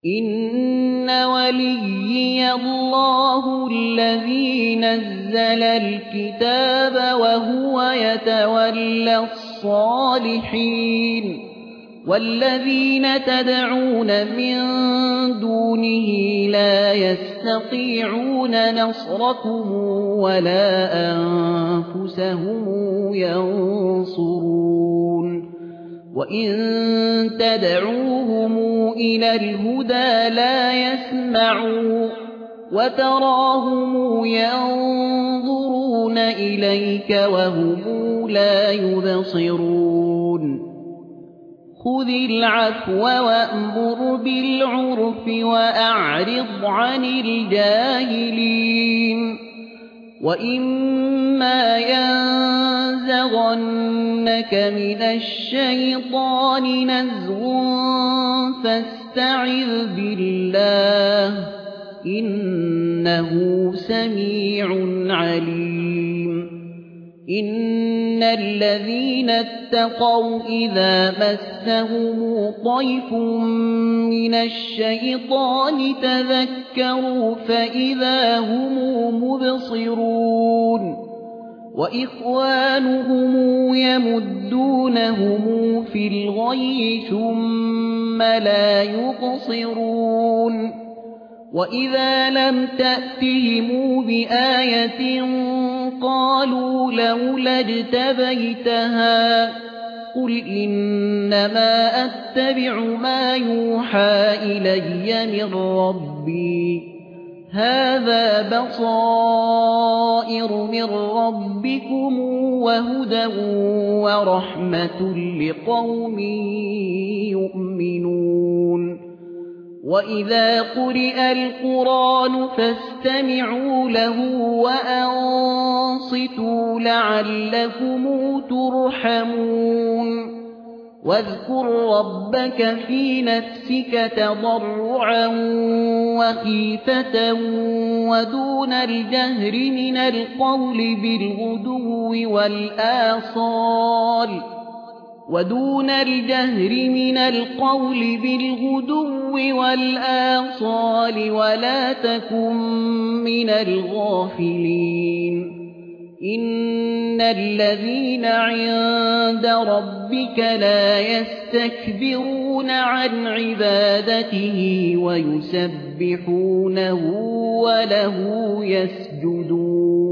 إن وليي الله الذي نزل الكتاب وهو يتولى الصالحين والذين تدعون من دونه لا يستطيعون نصركم ولا أنفسهم ينصرون وإن تدعوهم إلى الهدى لا يسمعوا وتراهم ينظرون إليك وهم لا يبصرون خذ العفو وأمر بالعرف وأعرض عن الجاهلين وإما ينزغنك من الشيطان نزغ فاستعذ بالله إنه سميع عليم إن الذين اتقوا إذا مسهم طيف من الشيطان تذكروا فإذا هم مبصرون وإخوانهم يمدونهم في الغي ثم لا يقصرون وإذا لم تأتهم بآية قالوا لولا اجتبيتها قل إنما أتبع ما يوحى إلي من ربي هذا بصائر من ربكم وهدى ورحمة لقوم يؤمنون وإذا قرئ القرآن فاستمعوا له وأنصتوا لعلكم ترحمون واذكر ربك في نفسك تضرعا وخيفة ودون الجهر من القول بالغدو والآصال ولا تكن من الغافلين إن الذين عند ربك لا يستكبرون عن عبادته ويسبحونه وله يسجدون